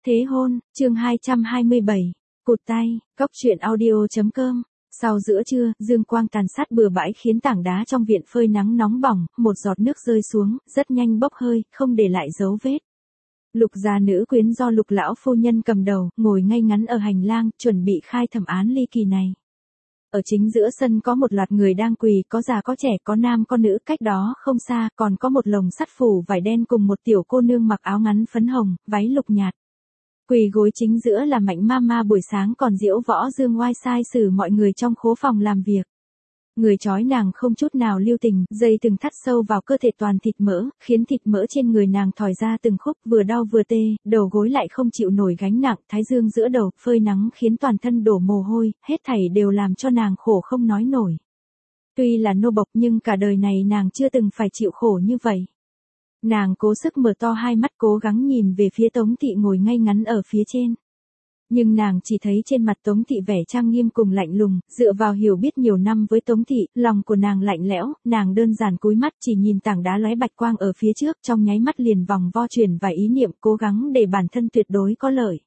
Thế hôn, chương 227, cụt tay, cóc truyện audio.com. Sau giữa trưa, dương quang tàn sát bừa bãi khiến tảng đá trong viện phơi nắng nóng bỏng, một giọt nước rơi xuống, rất nhanh bốc hơi, không để lại dấu vết. Lục gia nữ quyến do Lục lão phu nhân cầm đầu, ngồi ngay ngắn ở hành lang, chuẩn bị khai thẩm án ly kỳ này. Ở chính giữa sân có một loạt người đang quỳ, có già có trẻ, có nam có nữ, cách đó không xa, còn có một lồng sắt phủ vải đen cùng một tiểu cô nương mặc áo ngắn phấn hồng, váy lục nhạt. Quỳ gối chính giữa là Mạnh Mama buổi sáng còn diễu võ dương oai sai xử mọi người trong khố phòng làm việc. Người trói nàng không chút nào lưu tình, dây từng thắt sâu vào cơ thể toàn thịt mỡ, khiến thịt mỡ trên người nàng thòi ra từng khúc, vừa đau vừa tê, đầu gối lại không chịu nổi gánh nặng, thái dương giữa đầu, phơi nắng khiến toàn thân đổ mồ hôi, hết thảy đều làm cho nàng khổ không nói nổi. Tuy là nô bộc nhưng cả đời này nàng chưa từng phải chịu khổ như vậy. Nàng cố sức mở to hai mắt cố gắng nhìn về phía Tống Thị ngồi ngay ngắn ở phía trên. Nhưng nàng chỉ thấy trên mặt Tống Thị vẻ trang nghiêm cùng lạnh lùng, dựa vào hiểu biết nhiều năm với Tống Thị, lòng của nàng lạnh lẽo, nàng đơn giản cúi mắt chỉ nhìn tảng đá lóe bạch quang ở phía trước, trong nháy mắt liền vòng vo chuyển vài ý niệm cố gắng để bản thân tuyệt đối có lợi.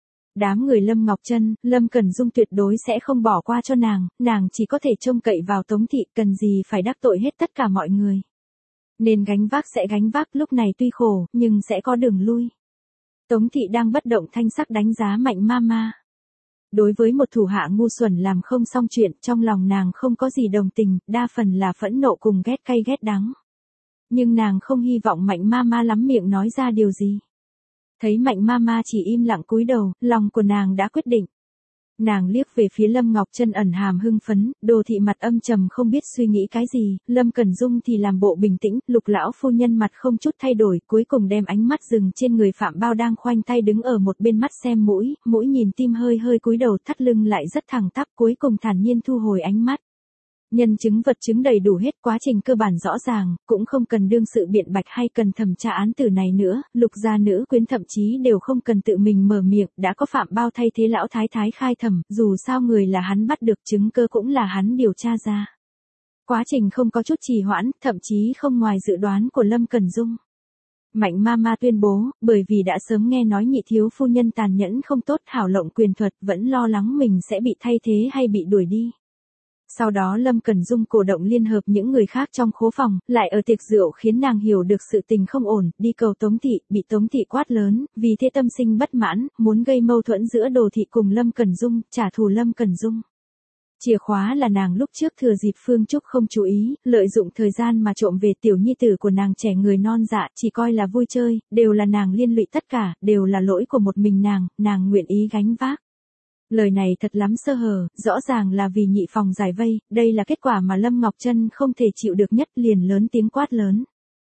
Đám người Lâm Ngọc Trân, Lâm Cẩn Dung tuyệt đối sẽ không bỏ qua cho nàng chỉ có thể trông cậy vào Tống Thị, cần gì phải đắc tội hết tất cả mọi người. Nên gánh vác sẽ gánh vác, lúc này tuy khổ, nhưng sẽ có đường lui. Tống Thị đang bất động thanh sắc đánh giá Mạnh Mama. Đối với một thủ hạ ngu xuẩn làm không xong chuyện, trong lòng nàng không có gì đồng tình, đa phần là phẫn nộ cùng ghét cay ghét đắng. Nhưng nàng không hy vọng Mạnh Mama lắm miệng nói ra điều gì. Thấy Mạnh Mama chỉ im lặng cúi đầu, lòng của nàng đã quyết định. Nàng liếc về phía Lâm Ngọc Trân ẩn hàm hưng phấn, Đồ Thị mặt âm trầm không biết suy nghĩ cái gì, Lâm Cẩn Dung thì làm bộ bình tĩnh, Lục lão phu nhân mặt không chút thay đổi, cuối cùng đem ánh mắt dừng trên người Phạm Bao đang khoanh tay đứng ở một bên, mắt xem mũi, mũi nhìn tim, hơi hơi cúi đầu, thắt lưng lại rất thẳng tắp, cuối cùng thản nhiên thu hồi ánh mắt. Nhân chứng vật chứng đầy đủ hết, quá trình cơ bản rõ ràng, cũng không cần đương sự biện bạch hay cần thẩm tra án tử này nữa, Lục gia nữ quyến thậm chí đều không cần tự mình mở miệng, đã có Phạm Bao thay thế lão thái thái khai thẩm, dù sao người là hắn bắt được, chứng cơ cũng là hắn điều tra ra. Quá trình không có chút trì hoãn, thậm chí không ngoài dự đoán của Lâm Cẩn Dung. Mạnh Mama tuyên bố, bởi vì đã sớm nghe nói nhị thiếu phu nhân tàn nhẫn không tốt, hảo lộng quyền thuật, vẫn lo lắng mình sẽ bị thay thế hay bị đuổi đi. Sau đó Lâm Cẩn Dung cổ động liên hợp những người khác trong khố phòng, lại ở tiệc rượu khiến nàng hiểu được sự tình không ổn, đi cầu Tống Thị, bị Tống Thị quát lớn, vì thế tâm sinh bất mãn, muốn gây mâu thuẫn giữa Đồ Thị cùng Lâm Cẩn Dung, trả thù Lâm Cẩn Dung. Chìa khóa là nàng lúc trước thừa dịp Phương Trúc không chú ý, lợi dụng thời gian mà trộm về tiểu nhi tử của nàng trẻ người non dạ, chỉ coi là vui chơi, đều là nàng liên lụy tất cả, đều là lỗi của một mình nàng nguyện ý gánh vác. Lời này thật lắm sơ hở, rõ ràng là vì nhị phòng giải vây, đây là kết quả mà Lâm Ngọc Trân không thể chịu được nhất, liền lớn tiếng quát lớn.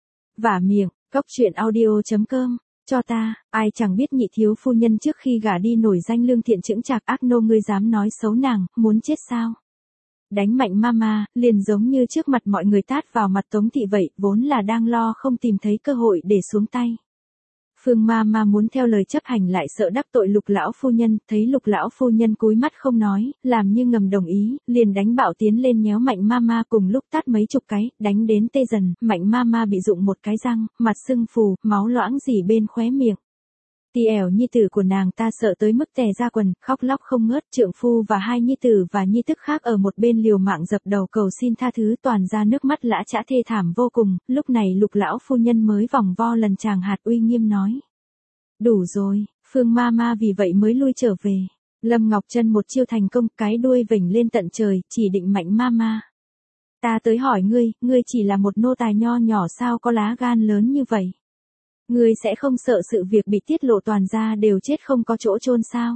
Vả miệng, cóc truyện audio.com, cho ta, ai chẳng biết nhị thiếu phu nhân trước khi gả đi nổi danh lương thiện chững chạc, ác nô, ngươi dám nói xấu nàng, muốn chết sao? Đánh Mạnh Mama, liền giống như trước mặt mọi người tát vào mặt Tống Thị vậy, vốn là đang lo không tìm thấy cơ hội để xuống tay. Phương Mama muốn theo lời chấp hành lại sợ đắc tội Lục lão phu nhân, thấy Lục lão phu nhân cúi mắt không nói, làm như ngầm đồng ý, liền đánh bạo tiến lên nhéo Mạnh Mama, cùng lúc tát mấy chục cái, đánh đến tê dần, Mạnh Mama bị rụng một cái răng, mặt sưng phù, máu loãng rỉ bên khóe miệng. Tì ẻo nhi tử của nàng ta sợ tới mức tè ra quần, khóc lóc không ngớt, trượng phu và hai nhi tử và nhi tức khác ở một bên liều mạng dập đầu cầu xin tha thứ, toàn ra nước mắt lã chã thê thảm vô cùng, lúc này Lục lão phu nhân mới vòng vo lần chàng hạt uy nghiêm nói. Đủ rồi, Phương Mama vì vậy mới lui trở về. Lâm Ngọc Trân một chiêu thành công, cái đuôi vểnh lên tận trời, chỉ định Mạnh Mama. Ta tới hỏi ngươi chỉ là một nô tài nho nhỏ sao có lá gan lớn như vậy? Ngươi sẽ không sợ sự việc bị tiết lộ toàn gia đều chết không có chỗ chôn sao?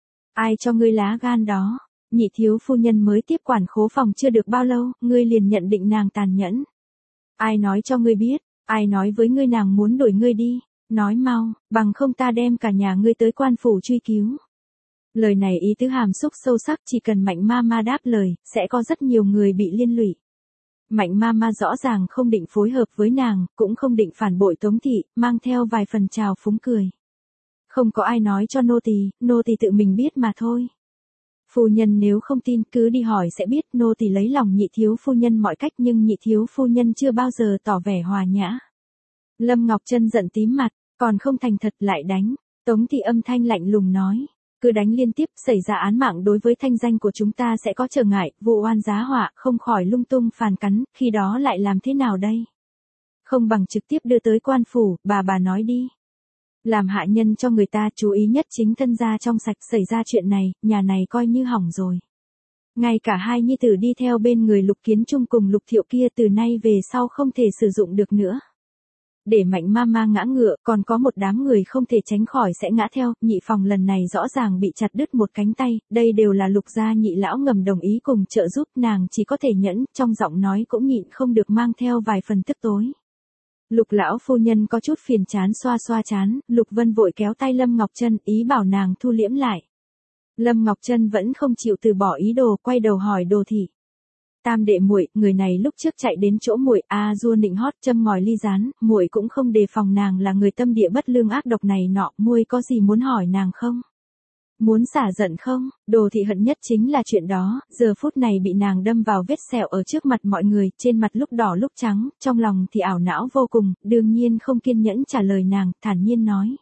Ai cho ngươi lá gan đó? Nhị thiếu phu nhân mới tiếp quản khố phòng chưa được bao lâu, ngươi liền nhận định nàng tàn nhẫn. Ai nói cho ngươi biết? Ai nói với ngươi nàng muốn đuổi ngươi đi? Nói mau, bằng không ta đem cả nhà ngươi tới quan phủ truy cứu. Lời này ý tứ hàm xúc sâu sắc, chỉ cần Mạnh Mama đáp lời, sẽ có rất nhiều người bị liên lụy. Mạnh Mama rõ ràng không định phối hợp với nàng, cũng không định phản bội Tống Thị, mang theo vài phần trào phúng cười. Không có ai nói cho nô tỳ tự mình biết mà thôi. Phu nhân nếu không tin cứ đi hỏi sẽ biết, nô tỳ lấy lòng nhị thiếu phu nhân mọi cách nhưng nhị thiếu phu nhân chưa bao giờ tỏ vẻ hòa nhã. Lâm Ngọc Trân giận tím mặt, còn không thành thật lại đánh. Tống Thị âm thanh lạnh lùng nói. Cứ đánh liên tiếp, xảy ra án mạng đối với thanh danh của chúng ta sẽ có trở ngại, vụ oan giá họa, không khỏi lung tung phàn cắn, khi đó lại làm thế nào đây? Không bằng trực tiếp đưa tới quan phủ, bà nói đi. Làm hạ nhân cho người ta, chú ý nhất chính thân gia trong sạch, xảy ra chuyện này, nhà này coi như hỏng rồi. Ngay cả hai nhi tử đi theo bên người Lục Kiến Trung cùng Lục Thiệu kia từ nay về sau không thể sử dụng được nữa. Để Mạnh Mama ngã ngựa, còn có một đám người không thể tránh khỏi sẽ ngã theo, Nhị Phòng lần này rõ ràng bị chặt đứt một cánh tay, đây đều là Lục gia nhị lão ngầm đồng ý cùng trợ giúp, nàng chỉ có thể nhẫn, trong giọng nói cũng nhịn không được mang theo vài phần tức tối. Lục lão phu nhân có chút phiền chán xoa xoa chán, Lục Vân vội kéo tay Lâm Ngọc Trân, ý bảo nàng thu liễm lại. Lâm Ngọc Trân vẫn không chịu từ bỏ ý đồ, quay đầu hỏi Đồ Thị. Tam đệ muội, người này lúc trước chạy đến chỗ muội, dua nịnh hót, châm ngòi ly gián, muội cũng không đề phòng nàng là người tâm địa bất lương ác độc này nọ, muội có gì muốn hỏi nàng không? Muốn xả giận không? Đồ Thị hận nhất chính là chuyện đó, giờ phút này bị nàng đâm vào vết sẹo ở trước mặt mọi người, trên mặt lúc đỏ lúc trắng, trong lòng thì ảo não vô cùng, đương nhiên không kiên nhẫn trả lời nàng, thản nhiên nói.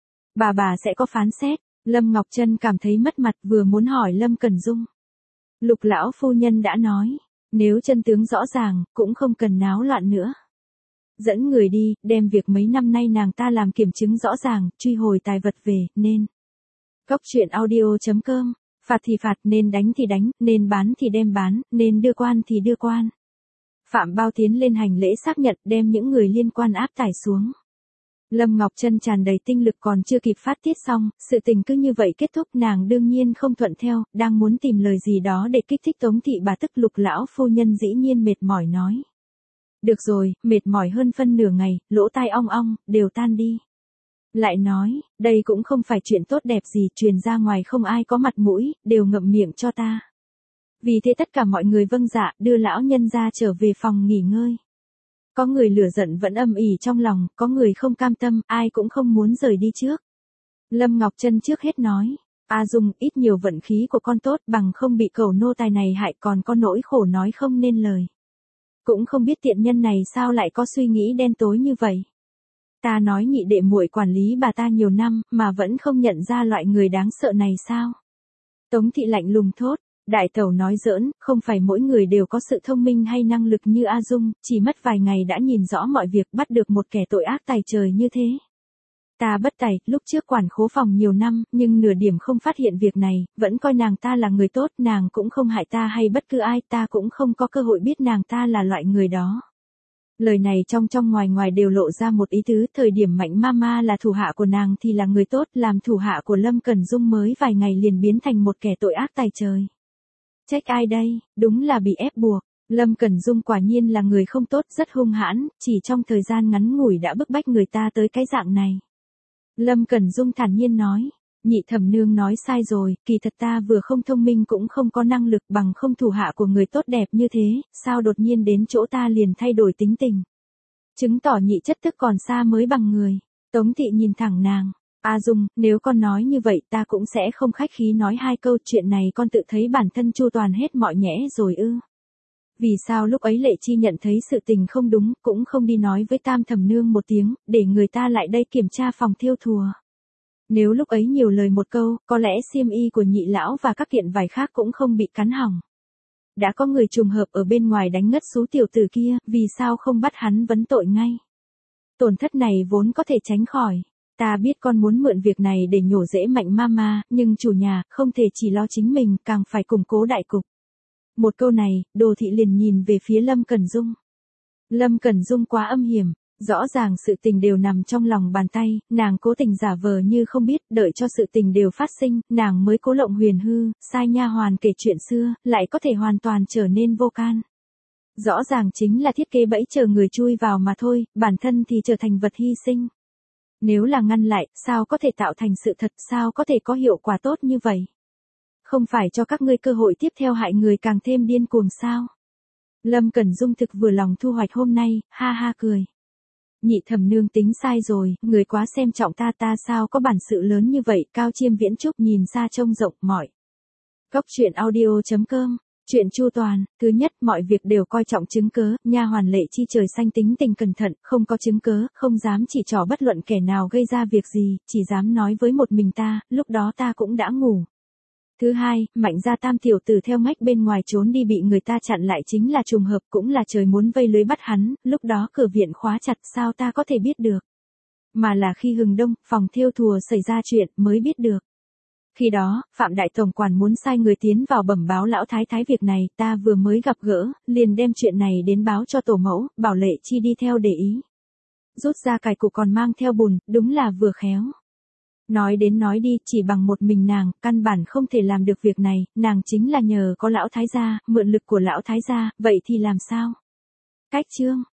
Bà sẽ có phán xét. Lâm Ngọc Trân cảm thấy mất mặt, vừa muốn hỏi Lâm Cẩn Dung. Lục lão phu nhân đã nói, nếu chân tướng rõ ràng, cũng không cần náo loạn nữa. Dẫn người đi, đem việc mấy năm nay nàng ta làm kiểm chứng rõ ràng, truy hồi tài vật về, nên. Cóc truyện audio.com, phạt thì phạt, nên đánh thì đánh, nên bán thì đem bán, nên đưa quan thì đưa quan. Phạm Bao tiến lên hành lễ xác nhận, đem những người liên quan áp tải xuống. Lâm Ngọc Trân tràn đầy tinh lực còn chưa kịp phát tiết xong, sự tình cứ như vậy kết thúc, nàng đương nhiên không thuận theo, đang muốn tìm lời gì đó để kích thích Tống Thị bà tức Lục lão phu nhân dĩ nhiên mệt mỏi nói. Được rồi, mệt mỏi hơn phân nửa ngày, lỗ tai ong ong, đều tan đi. Lại nói, đây cũng không phải chuyện tốt đẹp gì, truyền ra ngoài không ai có mặt mũi, đều ngậm miệng cho ta. Vì thế tất cả mọi người vâng dạ, đưa lão nhân ra trở về phòng nghỉ ngơi. Có người lửa giận vẫn âm ỉ trong lòng, có người không cam tâm, ai cũng không muốn rời đi trước. Lâm Ngọc Trân trước hết nói, Dung, ít nhiều vận khí của con tốt bằng không bị cẩu nô tài này hại, còn có nỗi khổ nói không nên lời. Cũng không biết tiện nhân này sao lại có suy nghĩ đen tối như vậy. Ta nói nhị đệ muội quản lý bà ta nhiều năm, mà vẫn không nhận ra loại người đáng sợ này sao? Tống Thị lạnh lùng thốt. Đại tẩu nói giỡn, không phải mỗi người đều có sự thông minh hay năng lực như A Dung, chỉ mất vài ngày đã nhìn rõ mọi việc, bắt được một kẻ tội ác tày trời như thế. Ta bất tài, lúc trước quản khố phòng nhiều năm, nhưng nửa điểm không phát hiện việc này, vẫn coi nàng ta là người tốt, nàng cũng không hại ta hay bất cứ ai, ta cũng không có cơ hội biết nàng ta là loại người đó. Lời này trong ngoài đều lộ ra một ý tứ, thời điểm Mạnh Mama là thủ hạ của nàng thì là người tốt, làm thủ hạ của Lâm Cẩn Dung mới vài ngày liền biến thành một kẻ tội ác tày trời. Trách ai đây, đúng là bị ép buộc. Lâm Cẩn Dung quả nhiên là người không tốt, rất hung hãn, chỉ trong thời gian ngắn ngủi đã bức bách người ta tới cái dạng này. Lâm Cẩn Dung thản nhiên nói, nhị thẩm nương nói sai rồi, kỳ thật ta vừa không thông minh cũng không có năng lực, bằng không thủ hạ của người tốt đẹp như thế, sao đột nhiên đến chỗ ta liền thay đổi tính tình. Chứng tỏ nhị chất thức còn xa mới bằng người. Tống Thị nhìn thẳng nàng. Dung, nếu con nói như vậy ta cũng sẽ không khách khí nói hai câu, chuyện này con tự thấy bản thân chu toàn hết mọi nhẽ rồi ư. Vì sao lúc ấy Lệ Chi nhận thấy sự tình không đúng, cũng không đi nói với Tam thẩm nương một tiếng, để người ta lại đây kiểm tra phòng thiêu thùa. Nếu lúc ấy nhiều lời một câu, có lẽ xiêm y của nhị lão và các kiện vải khác cũng không bị cắn hỏng. Đã có người trùng hợp ở bên ngoài đánh ngất xú tiểu tử kia, vì sao không bắt hắn vấn tội ngay? Tổn thất này vốn có thể tránh khỏi. Ta biết con muốn mượn việc này để nhổ rễ Mạnh Mama, nhưng chủ nhà, không thể chỉ lo chính mình, càng phải củng cố đại cục. Một câu này, Đồ Thị liền nhìn về phía Lâm Cẩn Dung. Lâm Cẩn Dung quá âm hiểm, rõ ràng sự tình đều nằm trong lòng bàn tay, nàng cố tình giả vờ như không biết, đợi cho sự tình đều phát sinh, nàng mới cố lộng huyền hư, sai nha hoàn kể chuyện xưa, lại có thể hoàn toàn trở nên vô can. Rõ ràng chính là thiết kế bẫy chờ người chui vào mà thôi, bản thân thì trở thành vật hy sinh. Nếu là ngăn lại, sao có thể tạo thành sự thật, sao có thể có hiệu quả tốt như vậy? Không phải cho các ngươi cơ hội tiếp theo hại người càng thêm điên cuồng sao? Lâm Cẩn Dung thực vừa lòng thu hoạch hôm nay, ha ha cười. Nhị thẩm nương tính sai rồi, người quá xem trọng ta sao có bản sự lớn như vậy, Cao Chiêm Viễn Trúc nhìn xa trông rộng mỏi. Cóc truyện audio.com Chuyện chu toàn, thứ nhất, mọi việc đều coi trọng chứng cớ, nha hoàn Lệ Chi trời xanh tính tình cẩn thận, không có chứng cớ, không dám chỉ trỏ bất luận kẻ nào gây ra việc gì, chỉ dám nói với một mình ta, lúc đó ta cũng đã ngủ. Thứ hai, Mạnh gia tam tiểu tử theo ngách bên ngoài trốn đi bị người ta chặn lại chính là trùng hợp, cũng là trời muốn vây lưới bắt hắn, lúc đó cửa viện khóa chặt, sao ta có thể biết được. Mà là khi hừng đông, phòng thêu thùa xảy ra chuyện mới biết được. Khi đó, Phạm Đại Tổng quản muốn sai người tiến vào bẩm báo lão thái thái việc này, ta vừa mới gặp gỡ, liền đem chuyện này đến báo cho tổ mẫu, bảo Lệ Chi đi theo để ý. Rút ra cài cụ còn mang theo bùn, đúng là vừa khéo. Nói đến nói đi, chỉ bằng một mình nàng, căn bản không thể làm được việc này, nàng chính là nhờ có lão thái gia, mượn lực của lão thái gia, vậy thì làm sao? Cách chương